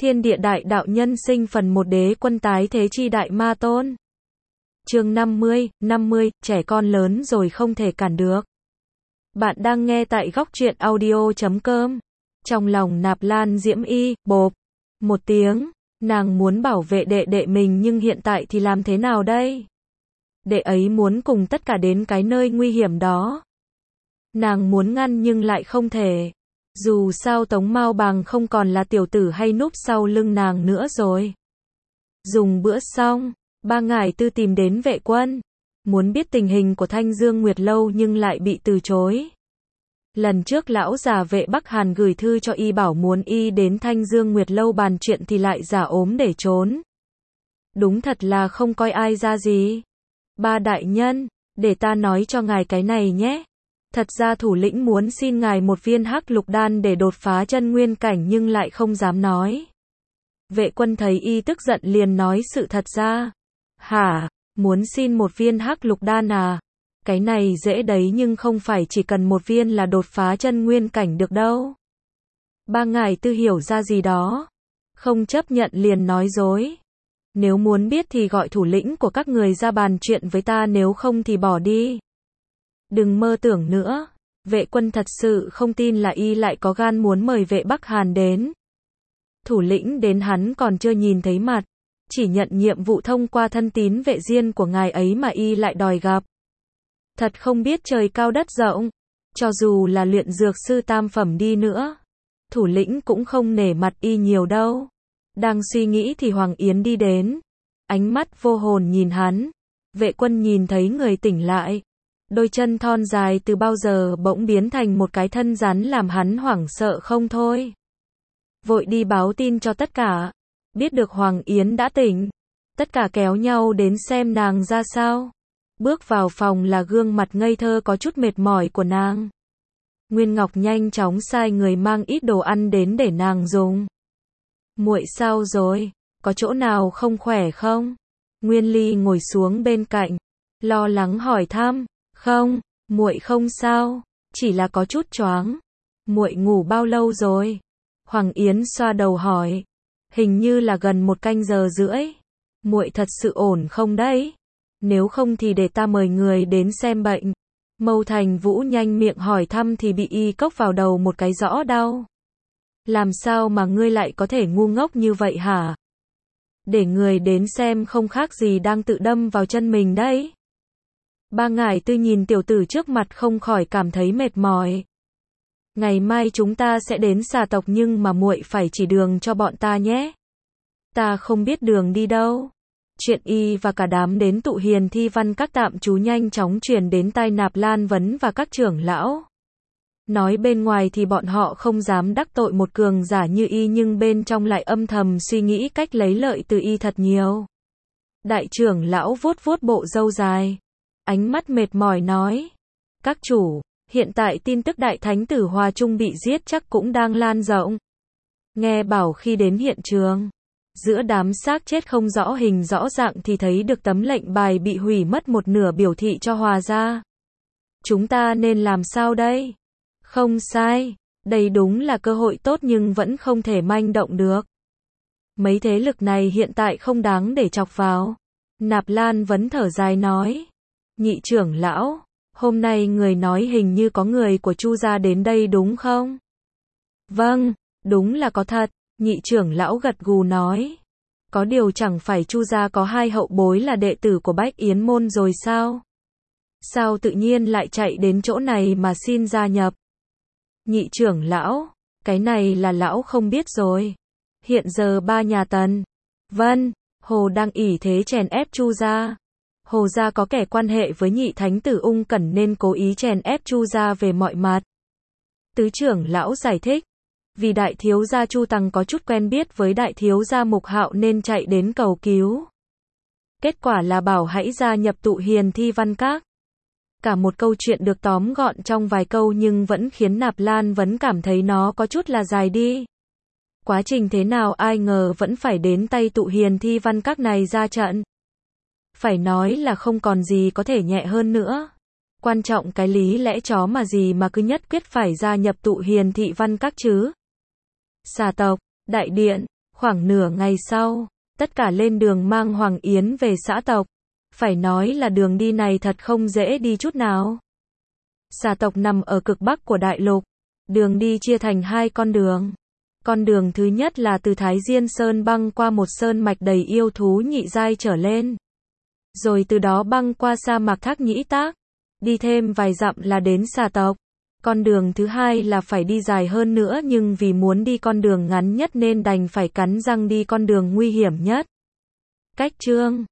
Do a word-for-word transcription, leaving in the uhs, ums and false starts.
Thiên địa đại đạo nhân sinh phần một đế quân tái thế chi đại ma tôn. Chương năm mươi, năm mươi, trẻ con lớn rồi không thể cản được. Bạn đang nghe tại góc truyện audio chấm com. Trong lòng Nạp Lan Diễm Y, bộp, một tiếng, nàng muốn bảo vệ đệ đệ mình nhưng hiện tại thì làm thế nào đây? Đệ ấy muốn cùng tất cả đến cái nơi nguy hiểm đó. Nàng muốn ngăn nhưng lại không thể. Dù sao Tống Mao Bàng không còn là tiểu tử hay núp sau lưng nàng nữa rồi. Dùng bữa xong, ba ngải tư tìm đến vệ quân. Muốn biết tình hình của Thanh Dương Nguyệt Lâu nhưng lại bị từ chối. Lần trước lão già vệ Bắc Hàn gửi thư cho y bảo muốn y đến Thanh Dương Nguyệt Lâu bàn chuyện thì lại giả ốm để trốn. Đúng thật là không coi ai ra gì. Ba đại nhân, để ta nói cho ngài cái này nhé. Thật ra thủ lĩnh muốn xin ngài một viên hắc lục đan để đột phá chân nguyên cảnh nhưng lại không dám nói. Vệ quân thấy y tức giận liền nói sự thật ra. Hả, muốn xin một viên hắc lục đan à? Cái này dễ đấy nhưng không phải chỉ cần một viên là đột phá chân nguyên cảnh được đâu. Ba ngài tư hiểu ra gì đó. Không chấp nhận liền nói dối. Nếu muốn biết thì gọi thủ lĩnh của các người ra bàn chuyện với ta, nếu không thì bỏ đi. Đừng mơ tưởng nữa. Vệ quân thật sự không tin là y lại có gan muốn mời vệ Bắc Hàn đến. Thủ lĩnh đến hắn còn chưa nhìn thấy mặt. Chỉ nhận nhiệm vụ thông qua thân tín vệ riêng của ngài ấy mà y lại đòi gặp. Thật không biết trời cao đất rộng. Cho dù là luyện dược sư tam phẩm đi nữa, thủ lĩnh cũng không nể mặt y nhiều đâu. Đang suy nghĩ thì Hoàng Yến đi đến. Ánh mắt vô hồn nhìn hắn. Vệ quân nhìn thấy người tỉnh lại. Đôi chân thon dài từ bao giờ bỗng biến thành một cái thân rắn làm hắn hoảng sợ không thôi. Vội đi báo tin cho tất cả. Biết được Hoàng Yến đã tỉnh. Tất cả kéo nhau đến xem nàng ra sao. Bước vào phòng là gương mặt ngây thơ có chút mệt mỏi của nàng. Nguyên Ngọc nhanh chóng sai người mang ít đồ ăn đến để nàng dùng. Muội sao rồi? Có chỗ nào không khỏe không? Nguyên Ly ngồi xuống bên cạnh, lo lắng hỏi thăm. Không, muội không sao, chỉ là có chút choáng. Muội ngủ bao lâu rồi? Hoàng Yến xoa đầu hỏi. Hình như là gần một canh giờ rưỡi. Muội thật sự ổn không đấy? Nếu không thì để ta mời người đến xem bệnh. Mâu Thành Vũ nhanh miệng hỏi thăm thì bị y cốc vào đầu một cái rõ đau. Làm sao mà ngươi lại có thể ngu ngốc như vậy hả? Để người đến xem không khác gì đang tự đâm vào chân mình đấy. Ba ngải tư nhìn tiểu tử trước mặt không khỏi cảm thấy mệt mỏi. Ngày mai chúng ta sẽ đến xà tộc nhưng mà muội phải chỉ đường cho bọn ta nhé. Ta không biết đường đi đâu. Chuyện y và cả đám đến tụ hiền thi văn các tạm trú nhanh chóng truyền đến tai Nạp Lan Vấn và các trưởng lão. Nói bên ngoài thì bọn họ không dám đắc tội một cường giả như y nhưng bên trong lại âm thầm suy nghĩ cách lấy lợi từ y thật nhiều. Đại trưởng lão vuốt vuốt bộ râu dài. Ánh mắt mệt mỏi nói. Các chủ, hiện tại tin tức đại thánh tử Hòa Trung bị giết chắc cũng đang lan rộng. Nghe bảo khi đến hiện trường, giữa đám xác chết không rõ hình rõ dạng thì thấy được tấm lệnh bài bị hủy mất một nửa biểu thị cho Hòa gia. Chúng ta nên làm sao đây? Không sai, đây đúng là cơ hội tốt nhưng vẫn không thể manh động được. Mấy thế lực này hiện tại không đáng để chọc vào. Nạp Lan Vấn thở dài nói. Nhị trưởng lão, hôm nay người nói hình như có người của Chu gia đến đây đúng không? Vâng, đúng là có thật, nhị trưởng lão gật gù nói. Có điều chẳng phải Chu gia có hai hậu bối là đệ tử của Bách Yến môn rồi sao? Sao tự nhiên lại chạy đến chỗ này mà xin gia nhập? Nhị trưởng lão, cái này là lão không biết rồi. Hiện giờ ba nhà Tần, Vân, Hồ đang ỷ thế chèn ép Chu gia. Hồ gia có kẻ quan hệ với nhị thánh tử Ung Cẩn nên cố ý chèn ép Chu gia về mọi mặt. Tứ trưởng lão giải thích. Vì đại thiếu gia Chu Tằng có chút quen biết với đại thiếu gia Mục Hạo nên chạy đến cầu cứu. Kết quả là bảo hãy gia nhập tụ hiền thi văn các. Cả một câu chuyện được tóm gọn trong vài câu nhưng vẫn khiến Nạp Lan Vấn cảm thấy nó có chút là dài đi. Quá trình thế nào ai ngờ vẫn phải đến tay tụ hiền thi văn các này ra trận. Phải nói là không còn gì có thể nhẹ hơn nữa. Quan trọng cái lý lẽ chó mà gì mà cứ nhất quyết phải gia nhập tụ hiền thị văn các chứ. Xà tộc, đại điện, Khoảng nửa ngày sau, tất cả lên đường mang Hoàng Yến về xã tộc. Phải nói là đường đi này thật không dễ đi chút nào. Xà tộc nằm ở cực bắc của đại lục. Đường đi chia thành hai con đường. Con đường thứ nhất là từ Thái Diên Sơn băng qua một sơn mạch đầy yêu thú nhị giai trở lên. Rồi từ đó băng qua sa mạc Thác Nhĩ Tác. Đi thêm vài dặm là đến xà tộc. Con đường thứ hai là phải đi dài hơn nữa nhưng vì muốn đi con đường ngắn nhất nên đành phải cắn răng đi con đường nguy hiểm nhất. Cách chương